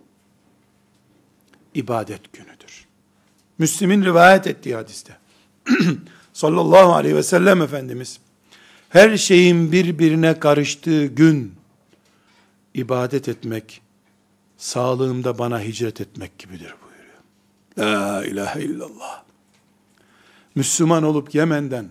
ibadet günüdür. Müslim'in rivayet ettiği hadiste sallallahu aleyhi ve sellem Efendimiz, her şeyin birbirine karıştığı gün ibadet etmek, sağlığımda bana hicret etmek gibidir buyuruyor. La ilahe illallah. Müslüman olup Yemen'den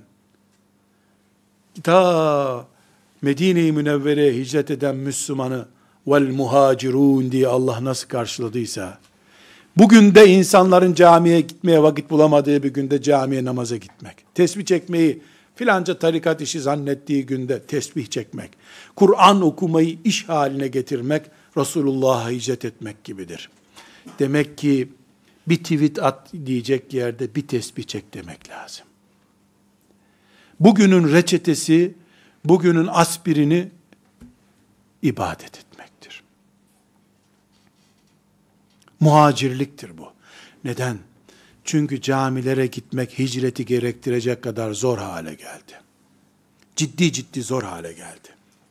ta Medine-i Münevvere'ye hicret eden Müslümanı vel muhacirun diye Allah nasıl karşıladıysa, bugün de insanların camiye gitmeye vakit bulamadığı bir günde camiye namaza gitmek, tesbih çekmeyi filanca tarikat işi zannettiği günde tesbih çekmek, Kur'an okumayı iş haline getirmek, Resulullah'a hicret etmek gibidir. Demek ki bir tweet at diyecek yerde bir tesbih çek demek lazım. Bugünün reçetesi, bugünün aspirini ibadet etmektir. Muhacirliktir bu. Neden? Çünkü camilere gitmek hicreti gerektirecek kadar zor hale geldi. Ciddi ciddi zor hale geldi.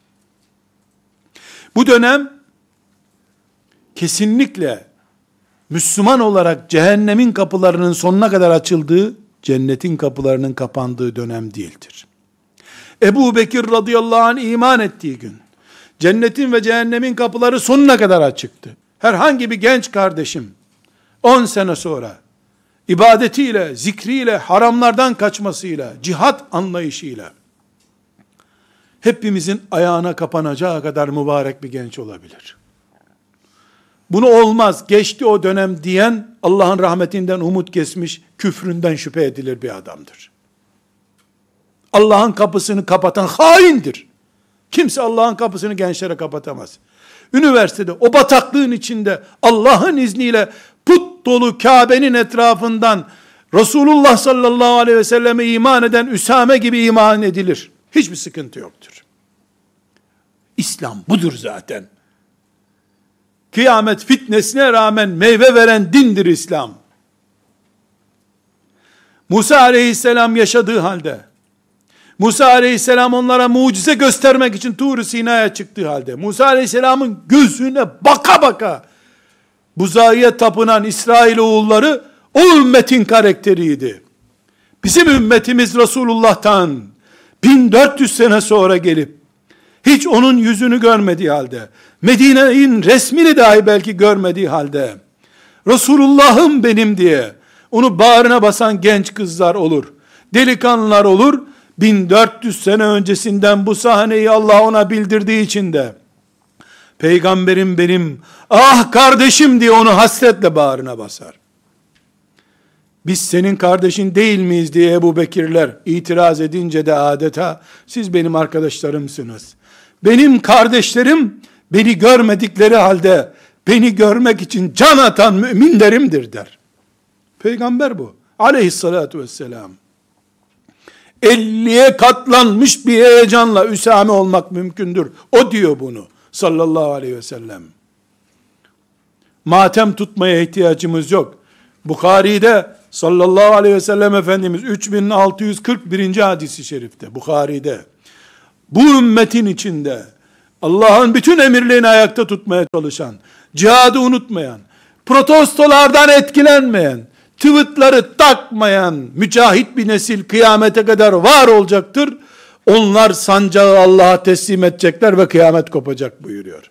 Bu dönem kesinlikle Müslüman olarak cehennemin kapılarının sonuna kadar açıldığı, cennetin kapılarının kapandığı dönem değildir. Ebu Bekir radıyallahu anh iman ettiği gün, cennetin ve cehennemin kapıları sonuna kadar açıktı. Herhangi bir genç kardeşim, 10 sene sonra, ibadetiyle, zikriyle, haramlardan kaçmasıyla, cihat anlayışıyla, hepimizin ayağına kapanacağı kadar mübarek bir genç olabilir. Bunu olmaz, geçti o dönem diyen, Allah'ın rahmetinden umut kesmiş, küfründen şüphe edilir bir adamdır. Allah'ın kapısını kapatan haindir. Kimse Allah'ın kapısını gençlere kapatamaz. Üniversitede, o bataklığın içinde, Allah'ın izniyle, put dolu Kabe'nin etrafından, Resulullah sallallahu aleyhi ve selleme iman eden Üsame gibi iman edilir. Hiçbir sıkıntı yoktur. İslam budur zaten. Kıyamet fitnesine rağmen meyve veren dindir İslam. Musa aleyhisselam yaşadığı halde, Musa aleyhisselam onlara mucize göstermek için Tur-u Sina'ya çıktığı halde, Musa aleyhisselamın gözüne baka baka, buzağıya tapınan İsrailoğulları o ümmetin karakteriydi. Bizim ümmetimiz Resulullah'tan 1400 sene sonra gelip, hiç onun yüzünü görmediği halde, Medine'nin resmini dahi belki görmediği halde, Resulullah'ım benim diye, onu bağrına basan genç kızlar olur, delikanlılar olur, 1400 sene öncesinden bu sahneyi Allah ona bildirdiği için de, peygamberim benim, ah kardeşim diye onu hasretle bağrına basar. Biz senin kardeşin değil miyiz diye Ebu Bekirler itiraz edince de adeta, siz benim arkadaşlarımsınız. Benim kardeşlerim, beni görmedikleri halde, beni görmek için can atan müminlerimdir der. Peygamber bu. Aleyhissalatu vesselam. 50'ye katlanmış bir heyecanla Üsame olmak mümkündür. O diyor bunu. Sallallahu aleyhi ve sellem. Matem tutmaya ihtiyacımız yok. Bukhari'de sallallahu aleyhi ve sellem Efendimiz 3641. hadisi şerifte, Bukhari'de, bu ümmetin içinde Allah'ın bütün emirlerini ayakta tutmaya çalışan, cihadı unutmayan, protestolardan etkilenmeyen, tıvıtları takmayan mücahit bir nesil kıyamete kadar var olacaktır. Onlar sancağı Allah'a teslim edecekler ve kıyamet kopacak buyuruyor.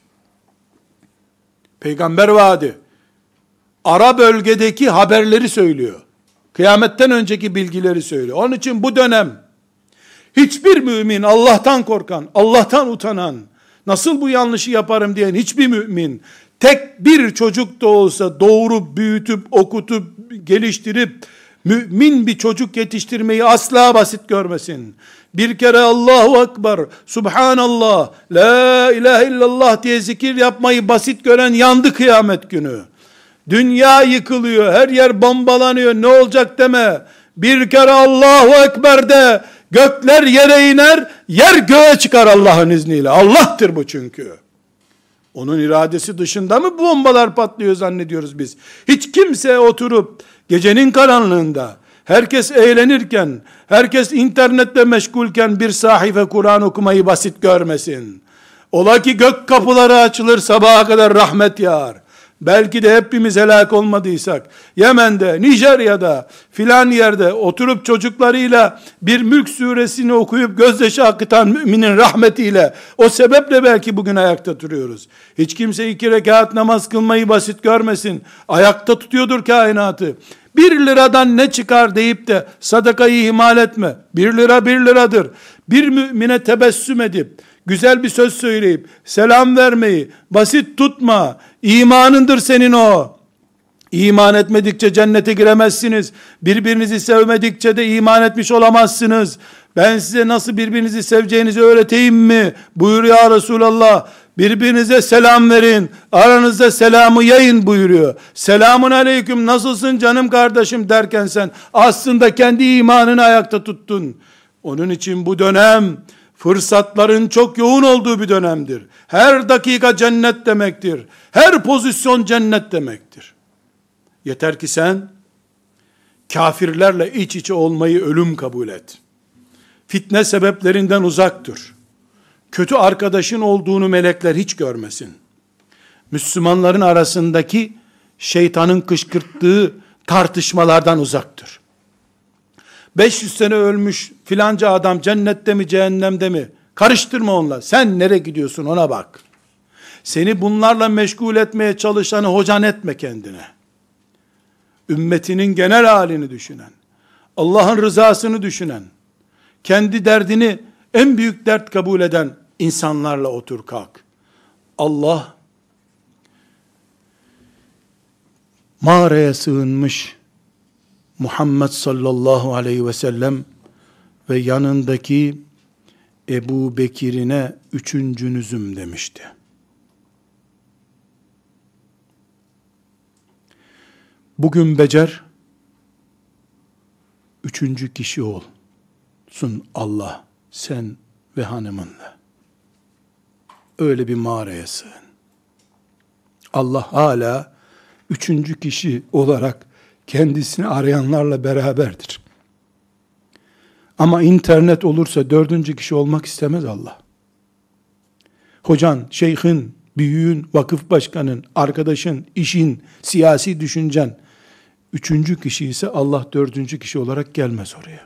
Peygamber vaadi. Ara bölgedeki haberleri söylüyor. Kıyametten önceki bilgileri söylüyor. Onun için bu dönem hiçbir mümin, Allah'tan korkan, Allah'tan utanan, nasıl bu yanlışı yaparım diyen hiçbir mümin, tek bir çocuk da olsa doğurup, büyütüp, okutup, geliştirip, mümin bir çocuk yetiştirmeyi asla basit görmesin. Bir kere Allahu Ekber, Subhanallah, La ilahe illallah diye zikir yapmayı basit gören yandı kıyamet günü. Dünya yıkılıyor, her yer bombalanıyor, ne olacak deme. Bir kere Allahu Ekber de, gökler yere iner, yer göğe çıkar Allah'ın izniyle. Allah'tır bu çünkü. Onun iradesi dışında mı bombalar patlıyor zannediyoruz biz? Hiç kimse oturup gecenin karanlığında herkes eğlenirken, herkes internette meşgulken bir sahife Kur'an okumayı basit görmesin. Ola ki gök kapıları açılır, sabaha kadar rahmet yağar. Belki de hepimiz helak olmadıysak, Yemen'de, Nijerya'da, filan yerde oturup çocuklarıyla bir Mülk suresini okuyup gözyaşı akıtan müminin rahmetiyle, o sebeple belki bugün ayakta duruyoruz. Hiç kimse 2 rekat namaz kılmayı basit görmesin. Ayakta tutuyordur kainatı. 1 liradan ne çıkar deyip de sadakayı ihmal etme. 1 lira 1 liradır. Bir mümine tebessüm edip, güzel bir söz söyleyip, selam vermeyi basit tutma. İmanındır senin o. İman etmedikçe cennete giremezsiniz. Birbirinizi sevmedikçe de iman etmiş olamazsınız. Ben size nasıl birbirinizi seveceğinizi öğreteyim mi? Buyur ya Resulallah. Birbirinize selam verin. Aranızda selamı yayın buyuruyor. Selamun aleyküm, nasılsın canım kardeşim derken sen aslında kendi imanını ayakta tuttun. Onun için bu dönem fırsatların çok yoğun olduğu bir dönemdir. Her dakika cennet demektir. Her pozisyon cennet demektir. Yeter ki sen kafirlerle iç içe olmayı ölüm kabul et. Fitne sebeplerinden uzak dur. Kötü arkadaşın olduğunu melekler hiç görmesin. Müslümanların arasındaki şeytanın kışkırttığı tartışmalardan uzak dur. 500 sene ölmüş filanca adam cennette mi cehennemde mi? Karıştırma onunla. Sen nereye gidiyorsun ona bak. Seni bunlarla meşgul etmeye çalışanı hocan etme kendine. Ümmetinin genel halini düşünen, Allah'ın rızasını düşünen, kendi derdini en büyük dert kabul eden insanlarla otur kalk. Allah mağaraya sığınmış Muhammed sallallahu aleyhi ve sellem ve yanındaki Ebu Bekir'ine üçüncünüzüm demişti. Bugün becer, 3. kişi olsun Allah, sen ve hanımınla. Öyle bir mağaraya sığın. Allah hala 3. kişi olarak kendisini arayanlarla beraberdir. Ama internet olursa 4. kişi olmak istemez Allah. Hocan, şeyhin, büyüğün, vakıf başkanın, arkadaşın, işin, siyasi düşüncen 3. kişi ise Allah 4. kişi olarak gelmez oraya.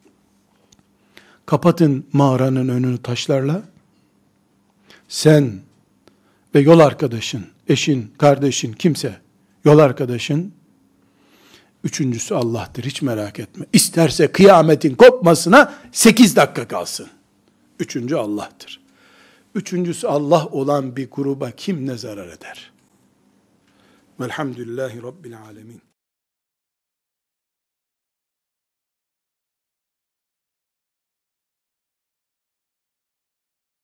Kapatın mağaranın önünü taşlarla. Sen ve yol arkadaşın, eşin, kardeşin, kimse, yol arkadaşın, 3.'sü Allah'tır, hiç merak etme. İsterse kıyametin kopmasına 8 dakika kalsın. 3. Allah'tır. 3.'sü Allah olan bir gruba kim ne zarar eder? Velhamdülillahi Rabbil alemin.